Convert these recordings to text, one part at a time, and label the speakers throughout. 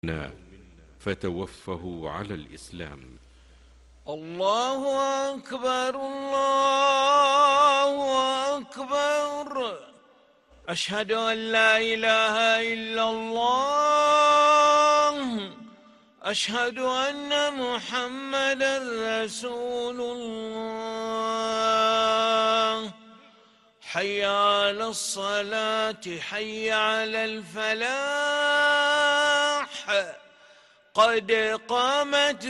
Speaker 1: منا فتوفه على الإسلام.
Speaker 2: الله أكبر الله أكبر. أشهد أن لا إله إلا الله. أشهد أن محمدا رسول الله. حي على الصلاة حي على الفلاح. قد قامت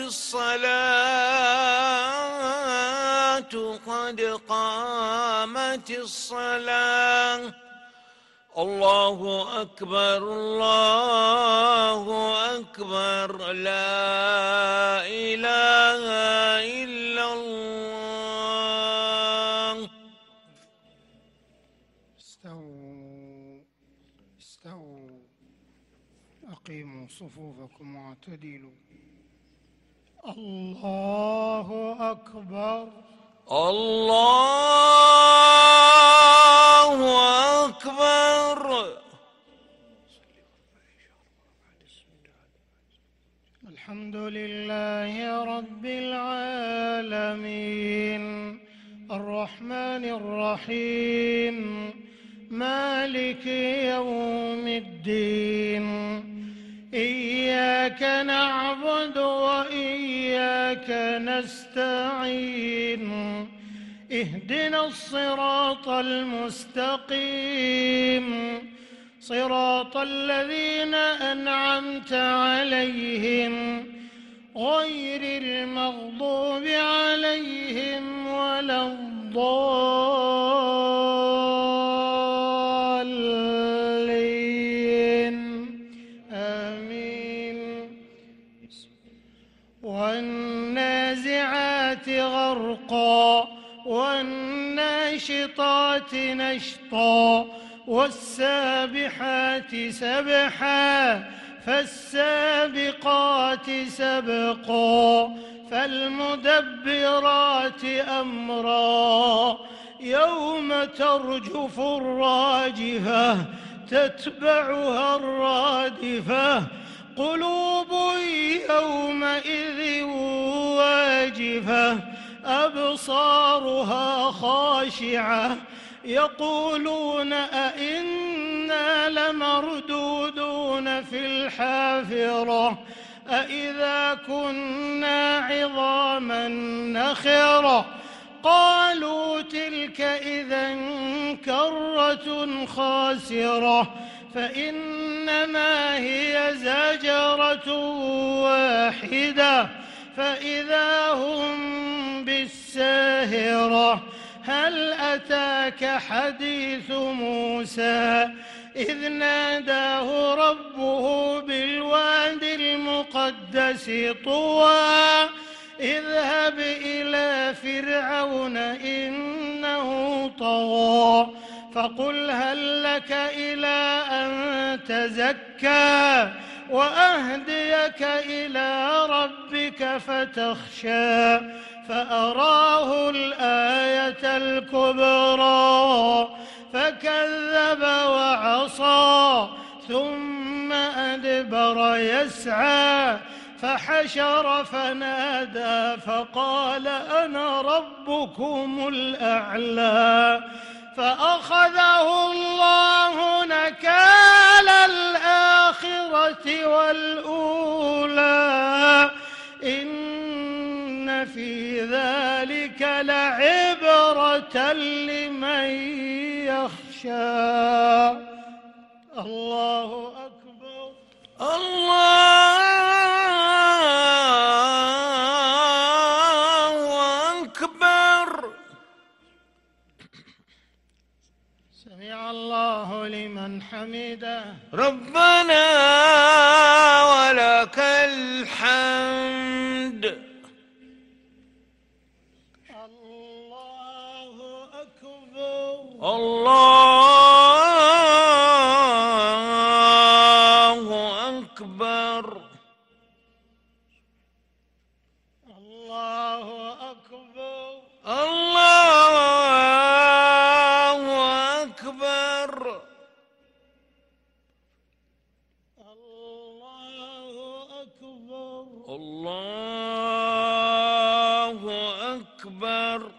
Speaker 2: الصلاة قد قامت الصلاة. الله أكبر الله أكبر. لا إله إلا الله.
Speaker 3: استووا أقيموا صفوفكم واعتدلوا. الله أكبر
Speaker 2: الله أكبر.
Speaker 3: الحمد لله رب العالمين الرحمن الرحيم مالك يوم الدين. إياك نعبد وإياك نستعين. اهدنا الصراط المستقيم صراط الذين أنعمت عليهم غير المغضوب عليهم ولا الضالين. آمين. والنازعات غرقا والناشطات نشطا والسابحات سبحا فالسابقات سبقا فالمدبرات أمرا. يوم ترجف الراجفة تتبعها الرادفة. قلوب يومئذ واجفة أبصارها خاشعة يقولون أئنا لمردودون في الحافرة أئذا كنا عظاما نخرة. قالوا تلك إذا كرة خاسرة فإنما هي زجرة واحدة فإذا هم بالساهرة. هل أتاك حديث موسى إذ ناداه ربه بالواد المقدس طوى. اذهب إلى فرعون إنه طغى فقل هل لك إلى أن تزكى وأهديك إلى ربك فتخشى. فأراه الآية الكبرى فكذب وعصى ثم أدبر يسعى فحشر فنادى فقال أنا ربكم الأعلى. فأخذه الله نكال الآخرة والأولى. إن في ذلك لعبرة لمن يخشى. الله أكبر
Speaker 2: الله أكبر.
Speaker 3: سمع الله لمن حمده.
Speaker 2: ربنا ولك الحمد.
Speaker 3: الله أكبر
Speaker 2: الله أكبر.
Speaker 3: الله أكبر
Speaker 2: الله أكبر.
Speaker 3: الله
Speaker 2: الله أكبر.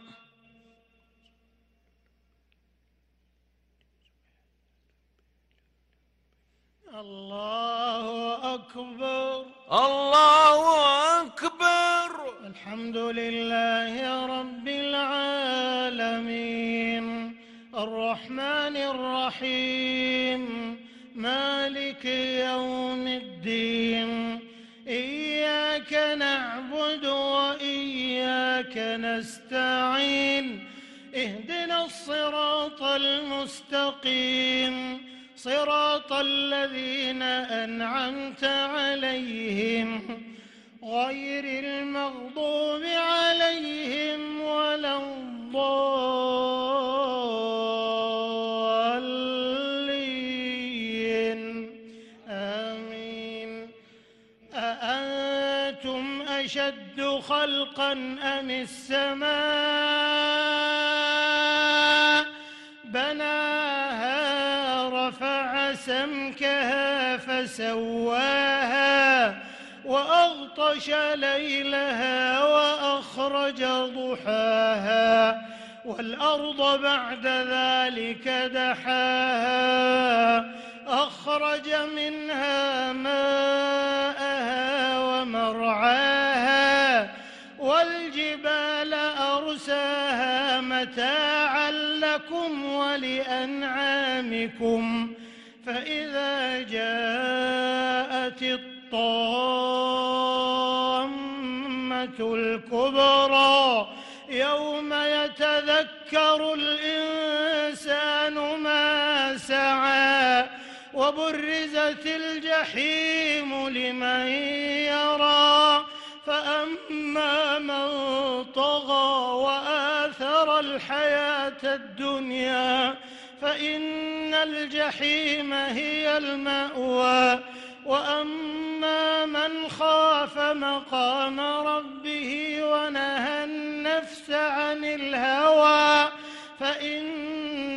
Speaker 3: الله أكبر.
Speaker 2: الله أكبر.
Speaker 3: الحمد لله رب العالمين الرحمن الرحيم مالك يوم الدين إياك نعبد وإياك نستعين اهدنا الصراط المستقيم صراط الذين أنعمت عليهم غير المغضوب عليهم ولا الضالين آمين. أأنتم أشد خلقا أم السماء بناها رفع سمكها فسواها وأغطش ليلها وأخرج ضحاها والأرض بعد ذلك دحاها أخرج منها ماءها ومرعاها والجبال أرساها متاعا لكم ولأنعامكم فإذا جاءت الطامة الكبرى يوم يتذكر الإنسان ما سعى وبرزت الجحيم لمن يرى فأما من طغى وآثر الحياة الدنيا فإن الجحيم هي المأوى وأما من خاف مقام ربه ونهى النفس عن الهوى فإن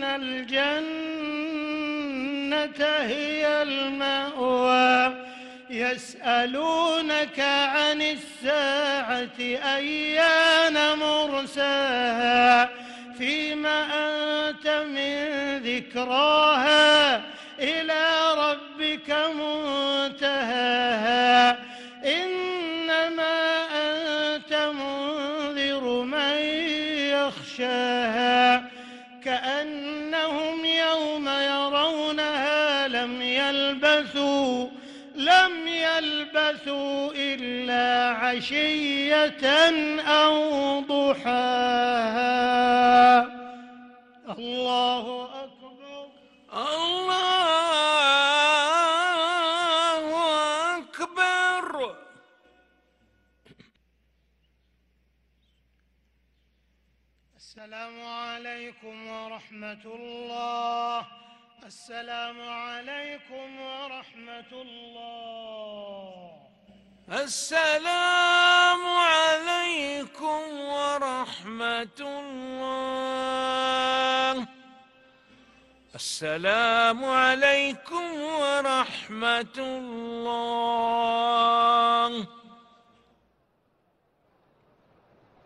Speaker 3: الجنة هي المأوى. يسألونك عن الساعة أيان مرساها فيما أنت من ذكراها إلى ربك منتهاها إنما أنت منذر من يخشاها كأنهم يوم يرونها لم يلبثوا إلا عشية أو ضحاها. الله أكبر.
Speaker 2: الله أكبر.
Speaker 3: السلام عليكم ورحمة الله. السلام عليكم ورحمة الله.
Speaker 2: السلام عليكم ورحمة الله. السلام عليكم ورحمة الله.